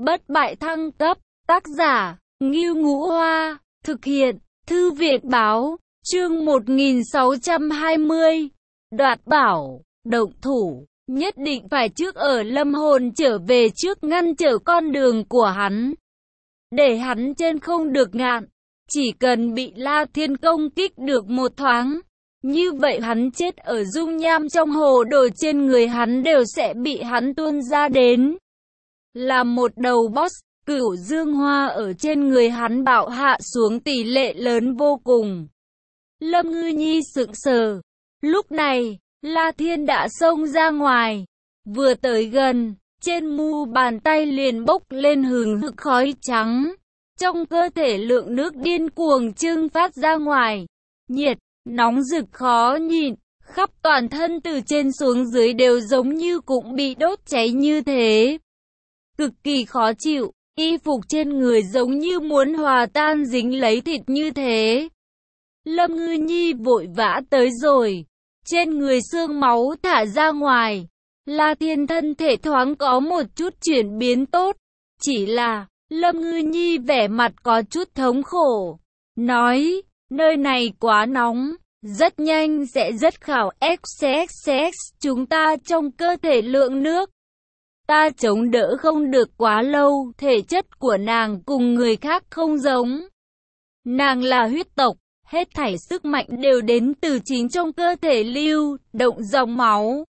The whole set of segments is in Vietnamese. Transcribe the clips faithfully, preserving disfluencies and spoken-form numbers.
Bất bại thăng cấp, tác giả, Ngưu Ngũ Hoa, thực hiện, Thư viện Báo, chương một nghìn sáu trăm hai mươi, Đoạt Bảo, động thủ, nhất định phải trước ở Lâm Hồn trở về trước ngăn trở con đường của hắn. Để hắn trên không được ngạn, chỉ cần bị La Thiên công kích được một thoáng, như vậy hắn chết ở dung nham trong hồ đồ trên người hắn đều sẽ bị hắn tuôn ra đến. Là một đầu boss, Cửu Dương Hoa ở trên người hắn bạo hạ xuống tỷ lệ lớn vô cùng. Lâm Ngư Nhi sững sờ. Lúc này, La Thiên đã xông ra ngoài. Vừa tới gần, trên mu bàn tay liền bốc lên hừng hực khói trắng. Trong cơ thể lượng nước điên cuồng trưng phát ra ngoài. Nhiệt, nóng rực khó nhịn, khắp toàn thân từ trên xuống dưới đều giống như cũng bị đốt cháy như thế. Cực kỳ khó chịu, y phục trên người giống như muốn hòa tan dính lấy thịt như thế. Lâm Ngư Nhi vội vã tới rồi, trên người xương máu thả ra ngoài. La Thiên thân thể thoáng có một chút chuyển biến tốt, chỉ là Lâm Ngư Nhi vẻ mặt có chút thống khổ, nói, nơi này quá nóng, rất nhanh sẽ rất khảo xx xx chúng ta trong cơ thể lượng nước. Ta chống đỡ không được quá lâu, thể chất của nàng cùng người khác không giống. Nàng là huyết tộc, hết thảy sức mạnh đều đến từ chính trong cơ thể lưu, động dòng máu.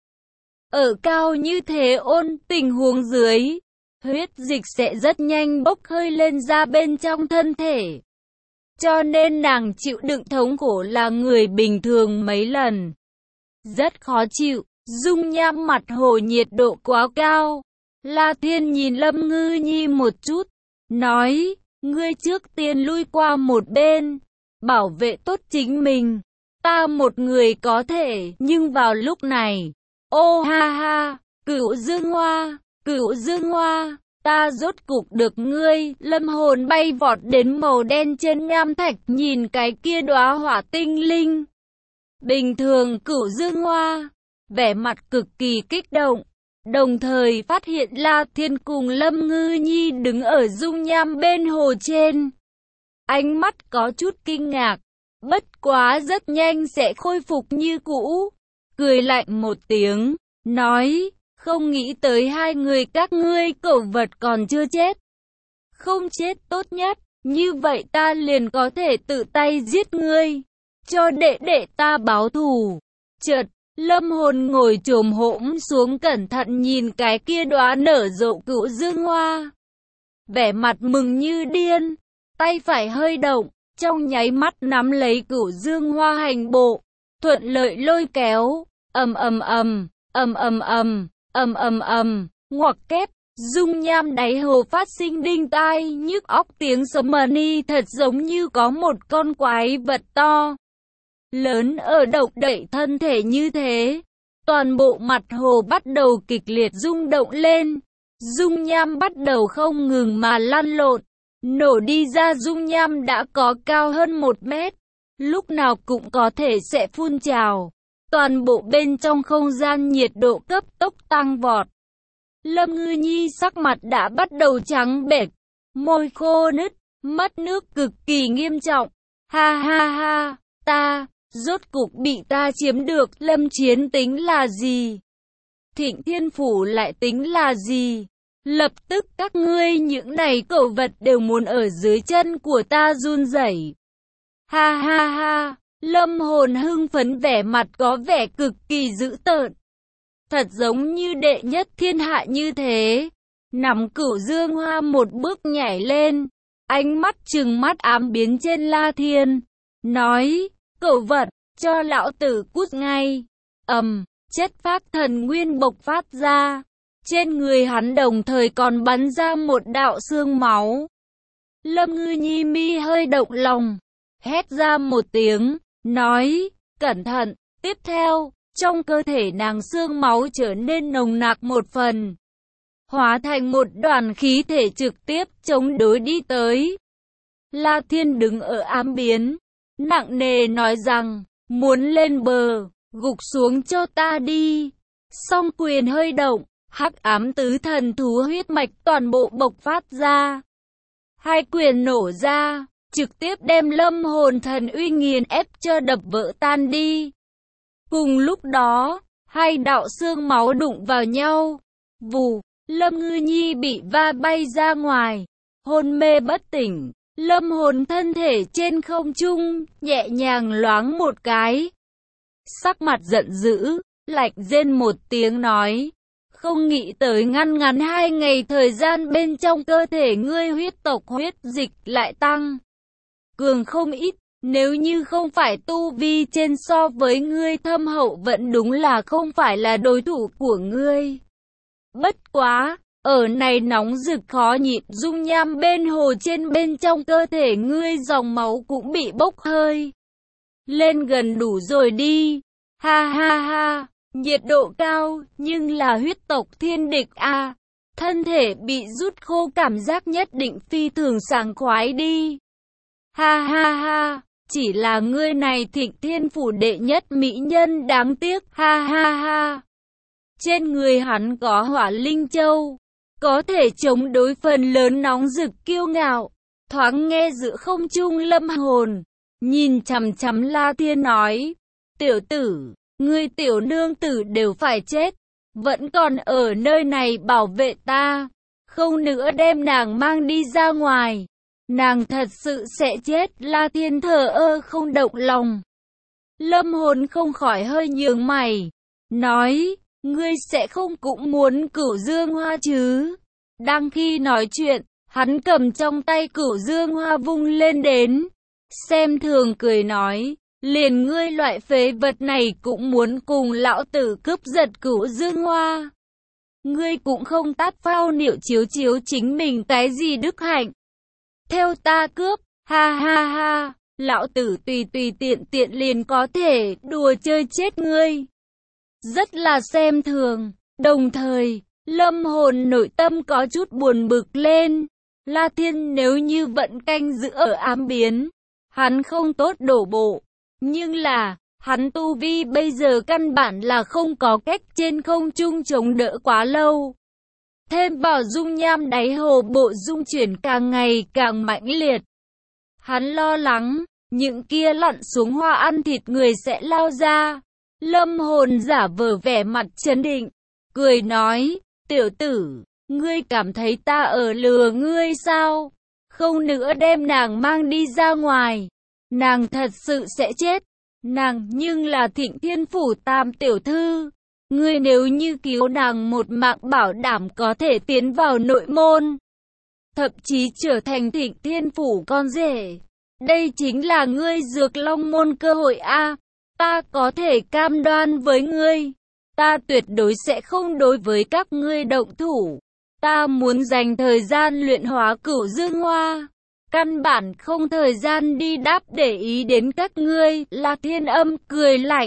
Ở cao như thế ôn tình huống dưới, huyết dịch sẽ rất nhanh bốc hơi lên ra bên trong thân thể. Cho nên nàng chịu đựng thống khổ là người bình thường mấy lần. Rất khó chịu, dung nham mặt hồ nhiệt độ quá cao. La Thiên nhìn Lâm Ngư Nhi một chút, nói, ngươi trước tiên lui qua một bên, bảo vệ tốt chính mình. Ta một người có thể, nhưng vào lúc này, ô ha ha, Cửu Dương Hoa, Cửu Dương Hoa, ta rốt cục được ngươi. Lâm Hồn bay vọt đến màu đen trên nham thạch, nhìn cái kia đóa hỏa tinh linh. Bình thường Cửu Dương Hoa, vẻ mặt cực kỳ kích động, đồng thời phát hiện La Thiên cùng Lâm Ngư Nhi đứng ở dung nham bên hồ trên. Ánh mắt có chút kinh ngạc, bất quá rất nhanh sẽ khôi phục như cũ. Cười lạnh một tiếng, nói, không nghĩ tới hai người các ngươi cẩu vật còn chưa chết. Không chết tốt nhất, như vậy ta liền có thể tự tay giết ngươi, cho đệ đệ ta báo thù. Chợt, Lâm Hồn ngồi chồm hổm xuống cẩn thận nhìn cái kia đóa nở rộ Cửu Dương Hoa. Vẻ mặt mừng như điên, tay phải hơi động, trong nháy mắt nắm lấy Cửu Dương Hoa hành bộ, thuận lợi lôi kéo, ầm ầm ầm, ầm ầm ầm, ầm ầm ầm, ngoặc kép, dung nham đáy hồ phát sinh đinh tai nhức óc tiếng sấm mani thật giống như có một con quái vật to lớn ở động đậy thân thể như thế. Toàn bộ mặt hồ bắt đầu kịch liệt rung động lên, dung nham bắt đầu không ngừng mà lăn lộn, nổ đi ra dung nham đã có cao hơn một mét, lúc nào cũng có thể sẽ phun trào. Toàn bộ bên trong không gian nhiệt độ cấp tốc tăng vọt. Lâm Ngư Nhi sắc mặt đã bắt đầu trắng bệch, môi khô nứt, mất nước cực kỳ nghiêm trọng. Ha ha ha, ta, rốt cục bị ta chiếm được. Lâm Chiến tính là gì? Thịnh Thiên Phủ lại tính là gì? Lập tức các ngươi những này cẩu vật đều muốn ở dưới chân của ta run rẩy. Ha ha ha, Lâm Hồn hưng phấn vẻ mặt có vẻ cực kỳ dữ tợn. Thật giống như đệ nhất thiên hạ như thế. Nắm Cửu Dương Hoa một bước nhảy lên, ánh mắt trừng mắt ám biến trên La Thiên, nói, cẩu vật, cho lão tử cút ngay. Ầm, chất phác thần nguyên bộc phát ra. Trên người hắn đồng thời còn bắn ra một đạo xương máu. Lâm Ngư Nhi mi hơi động lòng, hét ra một tiếng, nói, cẩn thận. Tiếp theo, trong cơ thể nàng xương máu trở nên nồng nặc một phần, hóa thành một đoàn khí thể trực tiếp chống đối đi tới. La Thiên đứng ở ám biến, nặng nề nói rằng, muốn lên bờ, gục xuống cho ta đi. Song quyền hơi động, Hắc ám tứ thần thú huyết mạch toàn bộ bộc phát ra. Hai quyền nổ ra, trực tiếp đem Lâm Hồn Thần uy nghiền ép cho đập vỡ tan đi. Cùng lúc đó, hai đạo xương máu đụng vào nhau. Vù, Lâm Ngư Nhi bị va bay ra ngoài, hôn mê bất tỉnh. Lâm Hồn thân thể trên không trung, nhẹ nhàng loáng một cái. Sắc mặt giận dữ, lạnh rên một tiếng nói. Không nghĩ tới ngăn ngắn hai ngày thời gian bên trong cơ thể ngươi huyết tộc huyết dịch lại tăng. Cường không ít, nếu như không phải tu vi trên so với ngươi thâm hậu vẫn đúng là không phải là đối thủ của ngươi. Bất quá, ở này nóng rực khó nhịn dung nham bên hồ trên bên trong cơ thể ngươi dòng máu cũng bị bốc hơi. Lên gần đủ rồi đi, ha ha ha. Nhiệt độ cao, nhưng là huyết tộc thiên địch a à. Thân thể bị rút khô cảm giác nhất định phi thường sảng khoái đi. Ha ha ha, chỉ là ngươi này Thịnh Thiên Phủ đệ nhất mỹ nhân đáng tiếc, ha ha ha. Trên người hắn có Hỏa Linh Châu, có thể chống đối phần lớn nóng rực kiêu ngạo. Thoáng nghe giữa không trung Lâm Hồn, nhìn chằm chằm La Thiên nói, tiểu tử. Ngươi tiểu nương tử đều phải chết, vẫn còn ở nơi này bảo vệ ta, không nữa đem nàng mang đi ra ngoài, nàng thật sự sẽ chết. La Thiên thờ ơ không động lòng. Lâm Hồn không khỏi hơi nhướng mày, nói, ngươi sẽ không cũng muốn Cửu Dương Hoa chứ? Đang khi nói chuyện, hắn cầm trong tay Cửu Dương Hoa vung lên đến, xem thường cười nói. Liền ngươi loại phế vật này cũng muốn cùng lão tử cướp giật Cửu Dương Hoa. Ngươi cũng không tát phao niệu chiếu chiếu chính mình cái gì đức hạnh. Theo ta cướp, ha ha ha, lão tử tùy tùy tiện tiện liền có thể đùa chơi chết ngươi. Rất là xem thường, đồng thời, Lâm Hồn nội tâm có chút buồn bực lên. La Thiên nếu như vẫn canh giữ ở ám biến, hắn không tốt đổ bộ. Nhưng là, hắn tu vi bây giờ căn bản là không có cách trên không trung chống đỡ quá lâu. Thêm vào dung nham đáy hồ bộ dung chuyển càng ngày càng mãnh liệt. Hắn lo lắng, những kia lặn xuống hoa ăn thịt người sẽ lao ra. Lâm Hồn giả vờ vẻ mặt trấn định, cười nói, tiểu tử, ngươi cảm thấy ta ở lừa ngươi sao? Không nữa đem nàng mang đi ra ngoài. Nàng thật sự sẽ chết. Nàng nhưng là Thịnh Thiên Phủ tam tiểu thư. Ngươi nếu như cứu nàng một mạng bảo đảm có thể tiến vào nội môn. Thậm chí trở thành Thịnh Thiên Phủ con rể. Đây chính là ngươi Dược Long môn cơ hội a. Ta có thể cam đoan với ngươi. Ta tuyệt đối sẽ không đối với các ngươi động thủ. Ta muốn dành thời gian luyện hóa Cửu Dương Hoa. Căn bản không thời gian đi đáp để ý đến các ngươi. La Thiên Âm cười lạnh,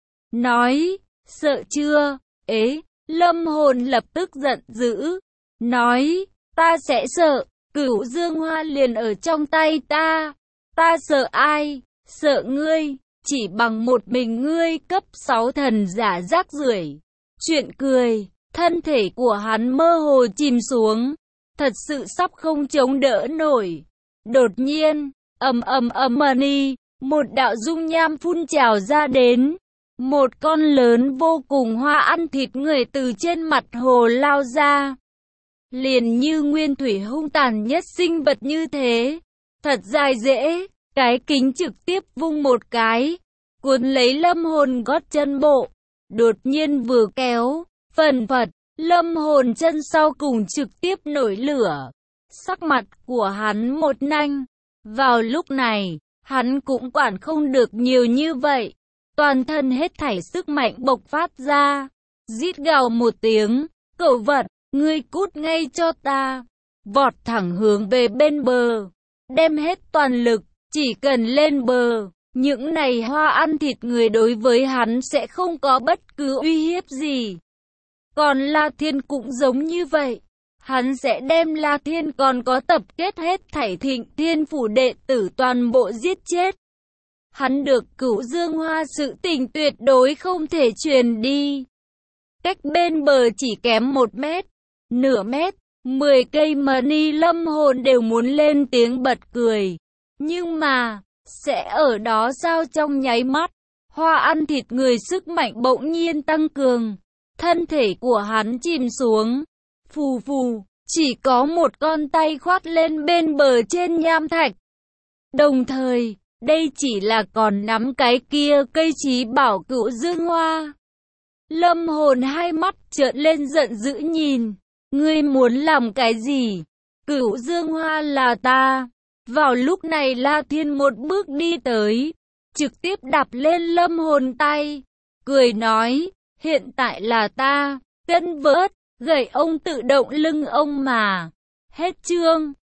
nói, sợ chưa? Ế, Lâm Hồn lập tức giận dữ, nói, ta sẽ sợ, Cửu Dương Hoa liền ở trong tay ta. Ta sợ ai? Sợ ngươi, chỉ bằng một mình ngươi cấp sáu thần giả rác rưởi. Chuyện cười, thân thể của hắn mơ hồ chìm xuống, thật sự sắp không chống đỡ nổi. Đột nhiên, ầm ầm ầm mani, một đạo dung nham phun trào ra đến. Một con lớn vô cùng hoa ăn thịt người từ trên mặt hồ lao ra. Liền như nguyên thủy hung tàn nhất sinh vật như thế. Thật dài dễ, cái kính trực tiếp vung một cái, cuốn lấy Lâm Hồn gót chân bộ. Đột nhiên vừa kéo, phần phật, Lâm Hồn chân sau cùng trực tiếp nổi lửa. Sắc mặt của hắn một nanh. Vào lúc này, hắn cũng quản không được nhiều như vậy. Toàn thân hết thảy sức mạnh bộc phát ra. Rít gào một tiếng, cẩu vật, ngươi cút ngay cho ta. Vọt thẳng hướng về bên bờ. Đem hết toàn lực, chỉ cần lên bờ. Những này hoa ăn thịt người đối với hắn sẽ không có bất cứ uy hiếp gì. Còn La Thiên cũng giống như vậy. Hắn sẽ đem La Thiên còn có tập kết hết thảy Thịnh Thiên Phủ đệ tử toàn bộ giết chết. Hắn được Cửu Dương Hoa sự tình tuyệt đối không thể truyền đi. cách bên bờ chỉ kém một mét, nửa mét, mười cây mà ni lâm hồn đều muốn lên tiếng bật cười. Nhưng mà, sẽ ở đó sao trong nháy mắt, Hoa ăn thịt người sức mạnh bỗng nhiên tăng cường, thân thể của hắn chìm xuống, phù phù, chỉ có một con tay khoát lên bên bờ trên nham thạch. Đồng thời, đây chỉ là còn nắm cái kia cây chí bảo Cửu Dương Hoa. Lâm hồn hai mắt trợn lên giận dữ nhìn, ngươi muốn làm cái gì? Cửu Dương Hoa là ta. Vào lúc này La Thiên một bước đi tới, trực tiếp đạp lên lâm hồn tay, cười nói, hiện tại là ta, cân vớt, gậy ông tự động lưng ông mà. Hết chương.